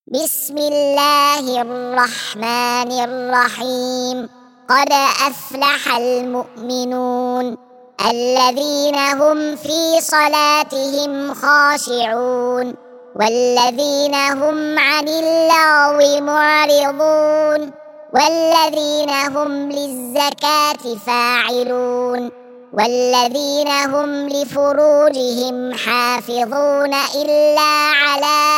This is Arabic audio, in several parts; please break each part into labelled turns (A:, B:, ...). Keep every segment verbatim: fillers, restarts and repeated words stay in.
A: بسم الله الرحمن الرحيم. قد أفلح المؤمنون الذين هم في صلاتهم خاشعون والذين هم عن اللغو معرضون والذين هم للزكاة فاعلون والذين هم لفروجهم حافظون إلا على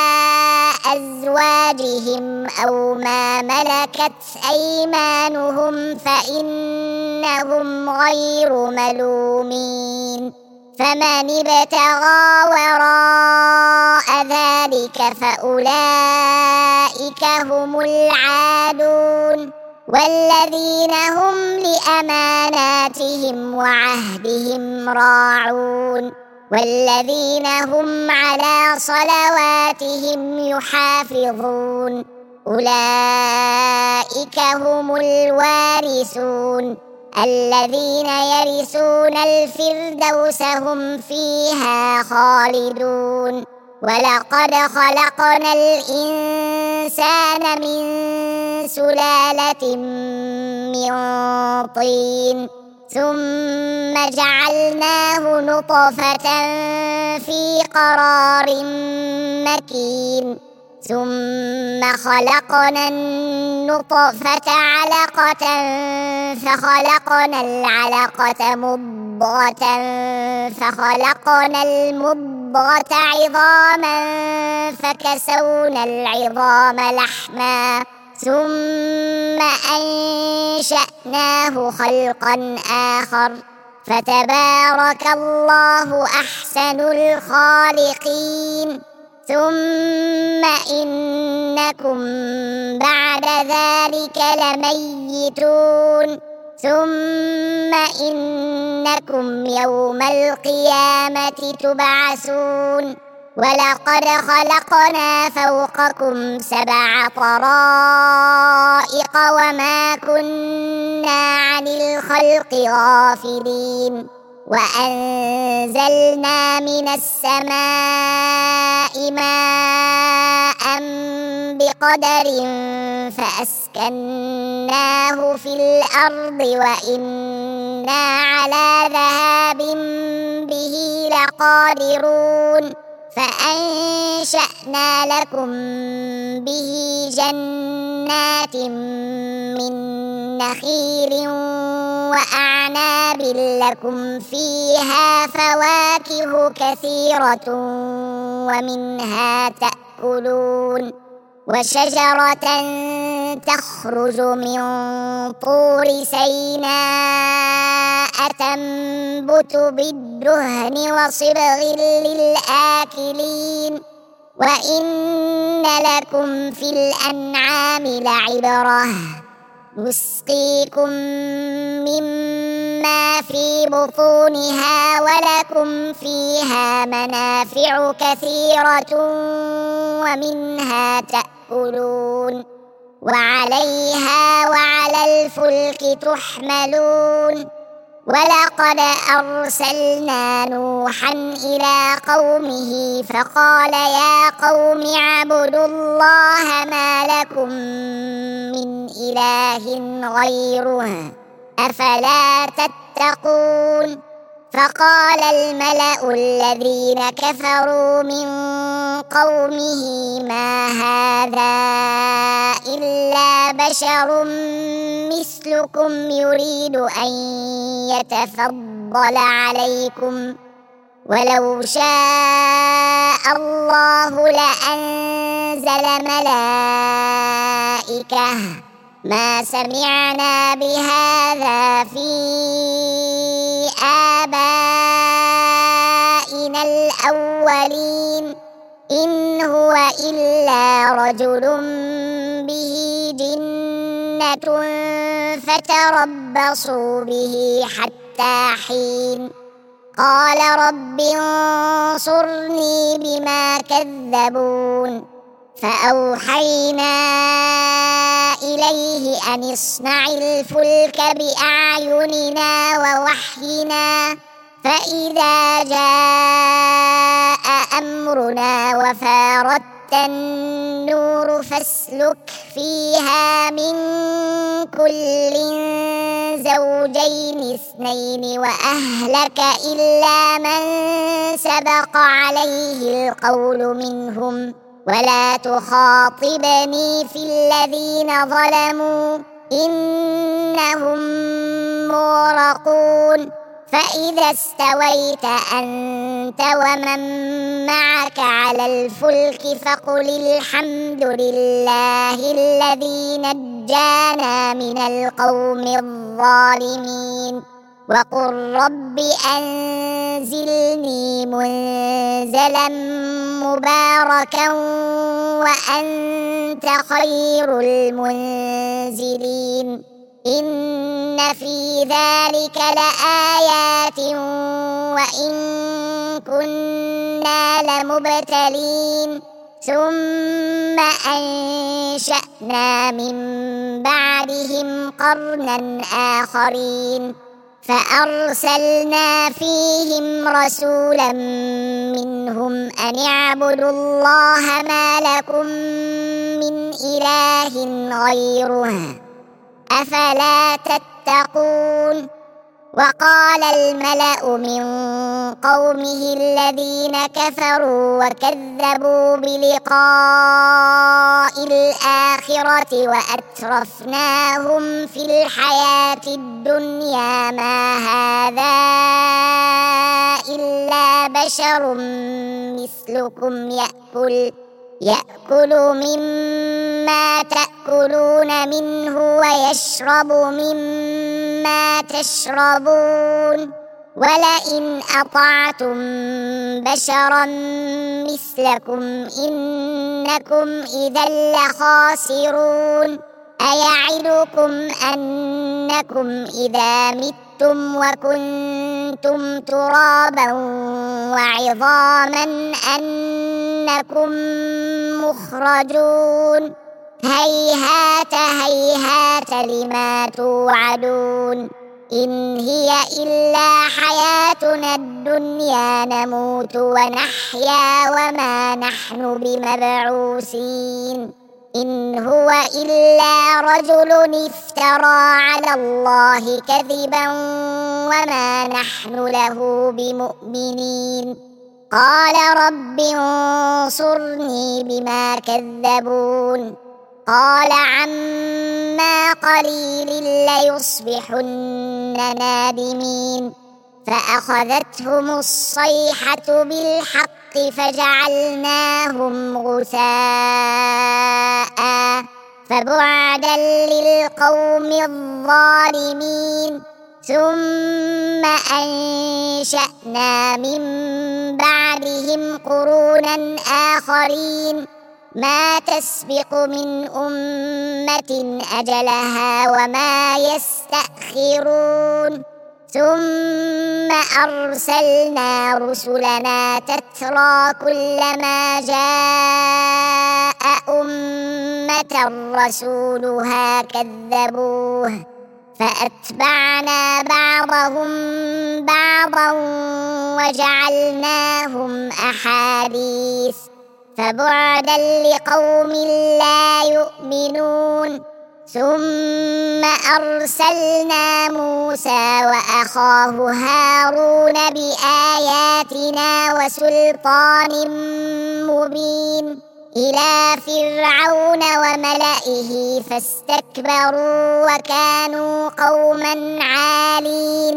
A: أزواجهم أو ما ملكت أيمانهم فإنهم غير ملومين. فمن ابتغى وراء ذلك فأولئك هم العادون والذين هم لأماناتهم وعهدهم راعون والذين هم على صلواتهم يحافظون أولئك هم الوارثون الذين يرثون الفردوس هم فيها خالدون. ولقد خلقنا الإنسان من سلالة من طين ثم جعلناه نطفة في قرار مكين ثم خلقنا النطفة علقة فخلقنا العلقة مضغة فخلقنا المضغة عظاما فكسونا العظام لحما ثم أنشأناه خلقا آخر فتبارك الله أحسن الخالقين. ثم إنكم بعد ذلك لميتون ثم إنكم يوم القيامة تبعثون. ولقد خلقنا فوقكم سبع طرائق وما كنا عن الخلق غافلين وأنزلنا من السماء ماء بقدر فأسكناه في الأرض وإنا على ذهاب به لقادرون فأنشأنا لكم به جنات من نخيل وأعناب لكم فيها فواكه كثيرة ومنها تأكلون وشجرة تخرج من طور سيناء تنبت بالدهن وصبغ للآكلين وإن لكم في الأنعام لعبرة نسقيكم مما في بطونها ولكم فيها منافع كثيرة ومنها تأكلون وعليها وعلى الفلك تحملون. ولقد أرسلنا نوحا إلى قومه فقال يا قوم اعبدوا الله ما لكم من إله غيره أفلا تتقون. فقال الملأ الذين كفروا من قومه ما هذا إلا بشر مثلكم يريد أن يتفضل عليكم ولو شاء الله لأنزل ملائكة ما سمعنا بهذا في آبائنا الأولين إن هو إلا رجل به جنة فتربصوا به حتى حين. قال رب انصرني بما كذبون فأوحينا إليه أن اصنع الفلك بأعيننا ووحينا فإذا جاء أمرنا وفارت النور فاسلك فيها من كل زوجين اثنين وأهلك إلا من سبق عليه القول منهم ولا تخاطبني في الذين ظلموا إنهم مغرقون فإذا استويت أنت ومن معك على الفلك فقل الحمد لله الذي نجانا من القوم الظالمين وقل رب أنزلني منزلا مباركا وأنت خير المنزلين إن في ذلك لآيات وإن كنا لمبتلين ثم أنشأنا من بعدهم قرنا آخرين فأرسلنا فيهم رسولا منهم أن اعبدوا الله ما لكم من إله غيره أفلا تتقون وقال الملأ من قومه الذين كفروا وكذبوا بلقاء الآخرة وأترفناهم في الحياة الدنيا ما هذا إلا بشر مثلكم يأكل يأكل مما تأكلون منه ويشرب مما تشربون ولئن أطعتم بشرا مثلكم إنكم إذا لخاسرون أيعدكم أنكم إذا متم وكنتم ترابا وعظاما أنكم مخرجون هيهات هيهات لما توعدون إن هي إلا حياتنا الدنيا نموت ونحيا وما نحن بمبعوثين إن هو إلا رجل افترى على الله كذبا وما نحن له بمؤمنين قال رب انصرني بما كذبون قال عما قليل ليصبحن نادمين فأخذتهم الصيحة بالحق فجعلناهم غثاء فبعدا للقوم الظالمين ثم أنشأنا من بعدهم قرونا آخرين ما تسبق من أمة أجلها وما يستأخرون ثم أرسلنا رسلنا تترى كلما جاء أمة رسولها كذبوه فأتبعنا بعضهم بعضا وجعلناهم أحاديث فبعدا لقوم لا يؤمنون ثم أرسلنا موسى وأخاه هارون بآياتنا وسلطان مبين إلى فرعون وملئه فاستكبروا وكانوا قوما عالين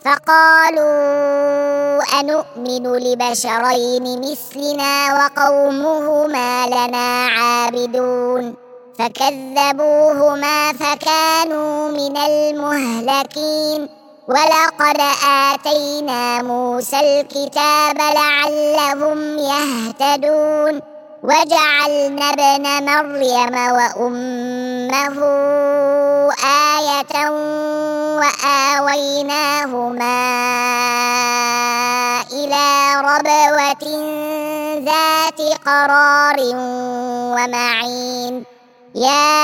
A: فقالوا أنؤمن لبشرين مثلنا وقومهما لنا عابدون فكذبوهما فكانوا من المهلكين ولقد آتينا موسى الكتاب لعلهم يهتدون وجعلنا ابن مريم وأمه آية وآويناهما إلى ربوة ذات قرار ومعين يا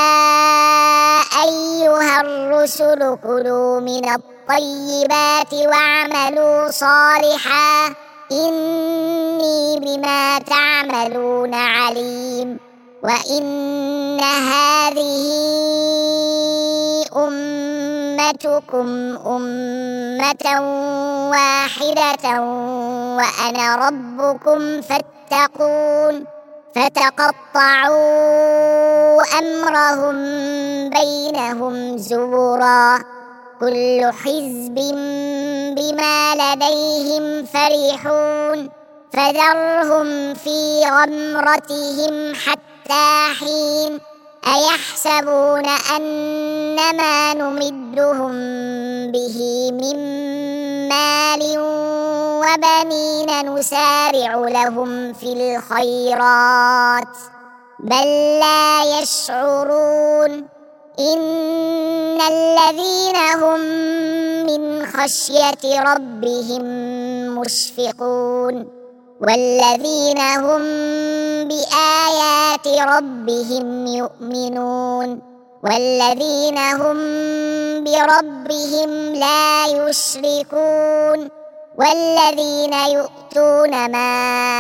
A: أيها الرسل كلوا من الطيبات واعملوا صالحا إني بما تعملون عليم وإن هذه أمتكم أمة واحدة وأنا ربكم فاتقون فتقطعوا أمرهم بينهم زبرا كل حزب بما لديهم فرحون فذرهم في غمرتهم حتى حين أيحسبون أنما نمدهم به من مال وبنين نسارع لهم في الخيرات بل لا يشعرون إن الذين هم من خشية ربهم مشفقون والذين هم بآيات ربهم يؤمنون والذين هم بربهم لا يشركون والذين يؤتون ما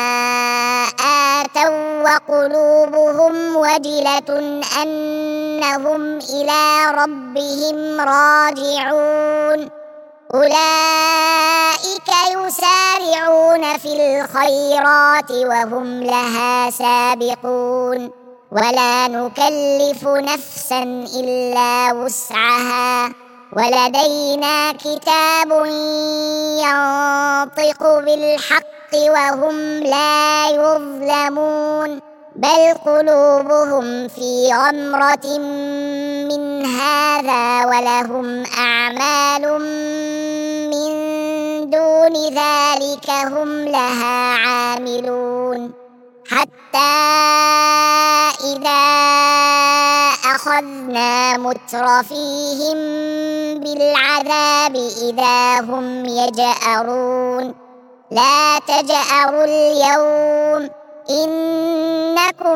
A: آتوا وقلوبهم وجلة أنهم إلى ربهم راجعون أولئك يسارعون في الخيرات وهم لها سابقون ولا نكلف نفسا إلا وسعها ولدينا كتاب ينطق بالحق وهم لا يظلمون بل قلوبهم في غمرة من هذا ولهم أعمال من دون ذلك هم لها عاملون حتى إذا أخذنا مترفيهم بالعذاب إذا هم يجأرون لا تجأروا اليوم إنكم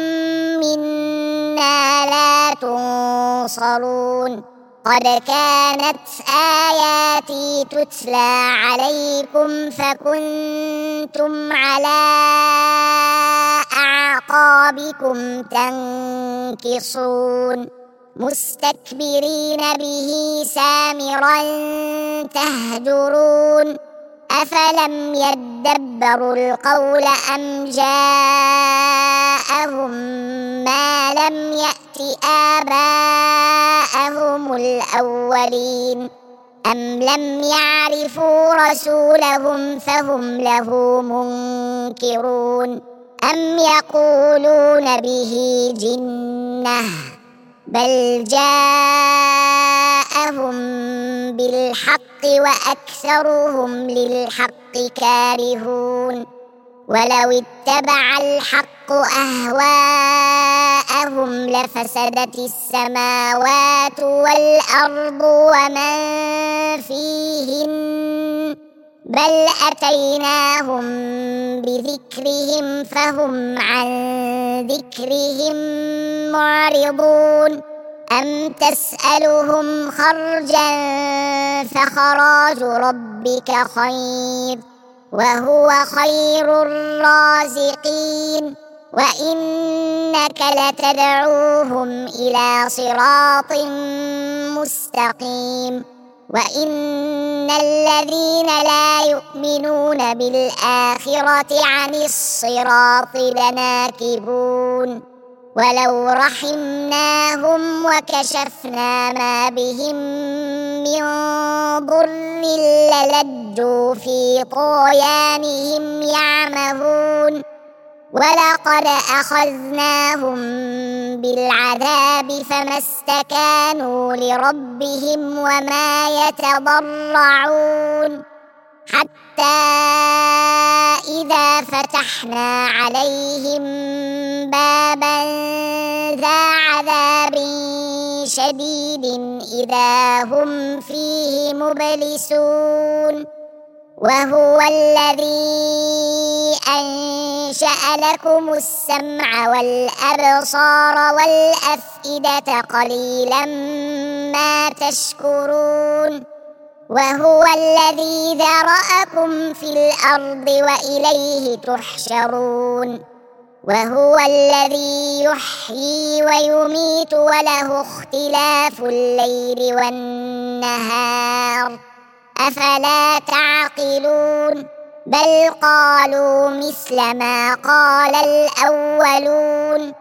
A: منا لا تنصرون قد كانت آياتي تتلى عليكم فكنتم على أعقابكم تنكصون مستكبرين به سامرا تهجرون أفلم يدبروا القول أم جاءهم ما لم يأت آباءهم الأولين أم لم يعرفوا رسولهم فهم له منكرون أم يقولون به جنة بل جاءهم بالحق وأكثرهم للحق كارهون ولو اتبع الحق أهواءهم لفسدت السماوات والأرض ومن فيهن بل أتيناهم بذكرهم فهم عن ذكرهم معرضون أم تسألهم خرجا فخراج ربك خير وهو خير الرازقين وإنك لتدعوهم إلى صراط مستقيم وإن الذين لا يؤمنون بالآخرة عن الصراط لناكبون ولو رحمناهم وكشفنا ما بهم من ضر للجوا في طغيانهم يعمهون ولقد أخذناهم بالعذاب فما استكانوا لربهم وما يتضرعون حتى إذا فتحنا عليهم بابا ذا عذاب شديد إذا هم فيه مبلسون وهو الذي أنشأ لكم السمع والأبصار والأفئدة قليلا ما تشكرون وهو الذي ذرأكم في الأرض وإليه تحشرون وهو الذي يحيي ويميت وله اختلاف الليل والنهار أفلا تعقلون بل قالوا مثل ما قال الأولون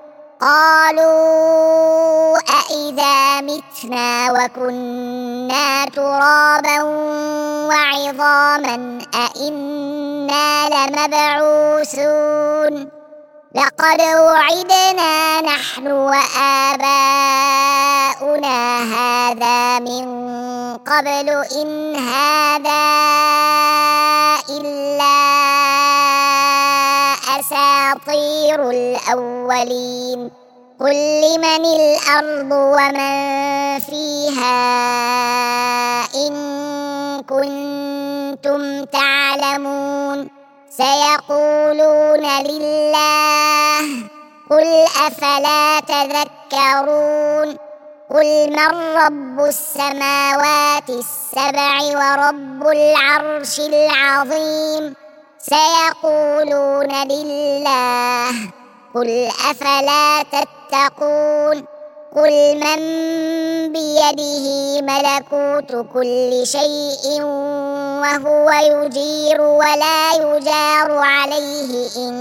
A: قالوا أإذا متنا وكنا ترابا وعظاما أإنا لمبعوثون لقد وعدنا نحن وآباؤنا هذا من قبل إن هذا إلا أساطير الأولين قل لمن الأرض ومن فيها إن كنتم تعلمون سيقولون لله قل أفلا تذكرون قل من رب السماوات السبع ورب العرش العظيم سيقولون لله قل أفلا تتقون قل من بيده ملكوت كل شيء وهو يجير ولا يجار عليه إن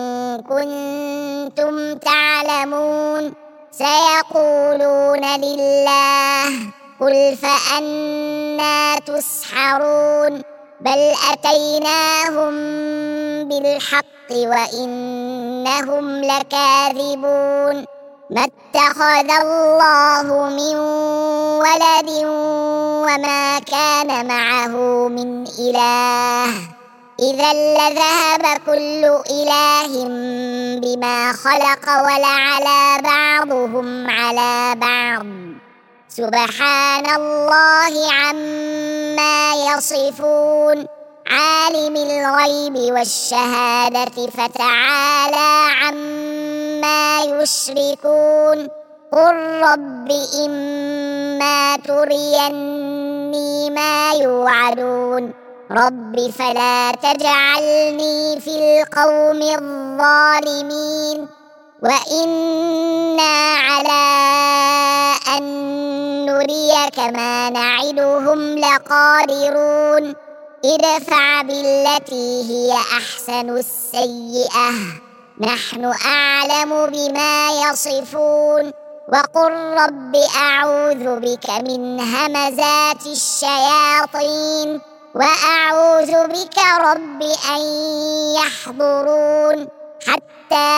A: كنتم تعلمون سيقولون لله قل فأنى تسحرون بل أتيناهم بالحق وإنهم لكاذبون ما اتخذ الله من ولد وما كان معه من إله إذا لذهب كل إله بما خلق ولعلى بعضهم على بعض سبحان الله عما يصفون عالم الغيب والشهادة فتعالى عما يشركون قل رب إما تريني ما يوعدون رب فلا تجعلني في القوم الظالمين وإنا على أن نريك ما نعدهم لقادرون ادفع بالتي هي أحسن السيئة نحن أعلم بما يصفون وقل رب أعوذ بك من همزات الشياطين وأعوذ بك رب أن يحضرون حتى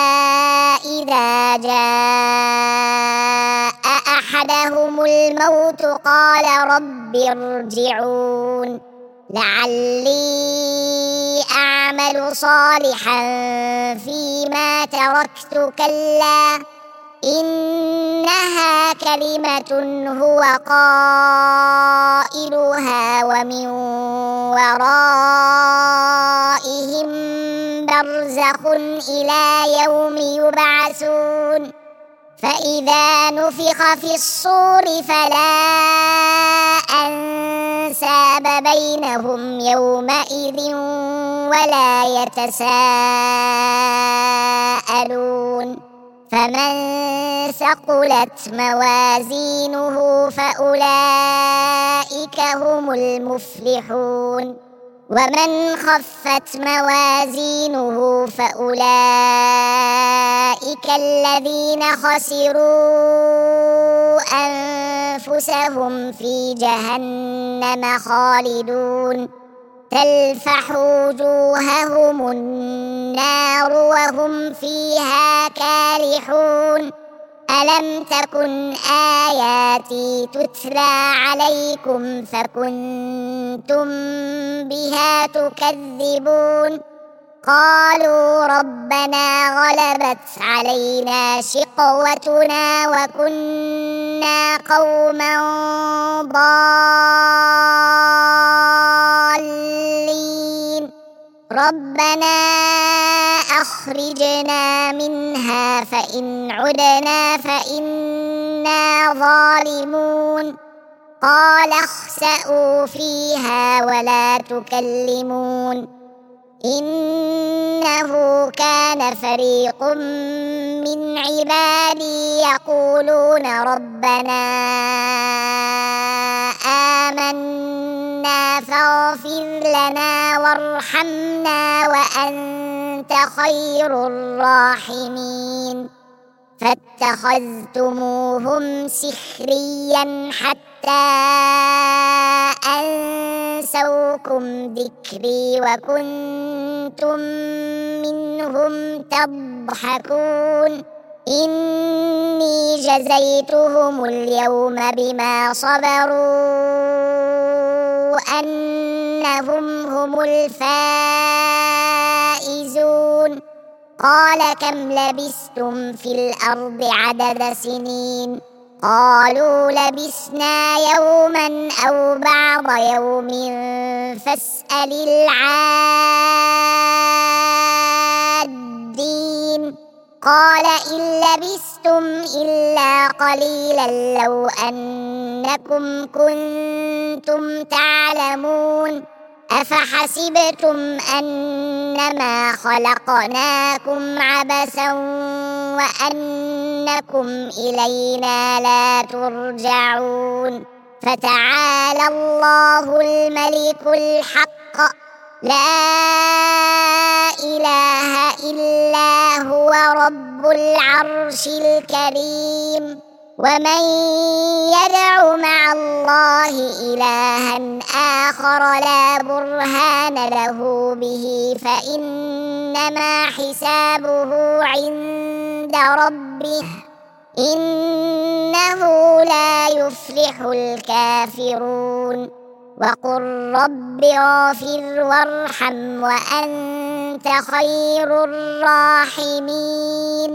A: إذا جاء أحدهم الموت قال رب ارجعون لعلي أعمل صالحا فيما تركت كلا إنها كلمة هو قائلها ومن ورائهم برزخ إلى يوم يبعثون فإذا نفخ في الصور فلا أنساب بينهم يومئذ ولا يتساءلون فمن ثقلت موازينه فأولئك هم المفلحون ومن خفت موازينه فأولئك الذين خسروا أنفسهم في جهنم خالدون تلفح وجوههم النار وهم فيها كالحون ألم تكن آياتي تتلى عليكم فكنتم بها تكذبون قالوا ربنا غلبت علينا شقوتنا وكنا قوما ضالين ربنا أخرجنا منها فإن عدنا فإنا ظالمون قال اخسئوا فيها ولا تكلمون إنه كان فريق من عبادي يقولون ربنا آمنا فاغفر لنا وارحمنا وأنت خير الراحمين فاتخذتموهم سخريا حتى أنسوكم ذكري وكنتم منهم تضحكون إني جزيتهم اليوم بما صبروا أنهم هم الفائزون قال كم لبثتم في الأرض عدد سنين قالوا لبثنا يوما أو بعض يوم فاسأل العادين قال إن لبثتم إلا قليلا لو أنكم كنتم تعلمون أفحسبتم أنما خلقناكم عبثا وأنكم إلينا لا ترجعون فتعالى الله الملك الحق لا إله إلا هو رب العرش الكريم ومن يدع مع الله إلها آخر لا برهان له به فإنما حسابه عند ربه إنه لا يفلح الكافرون وقل رب اغفر وارحم وأنت خير الراحمين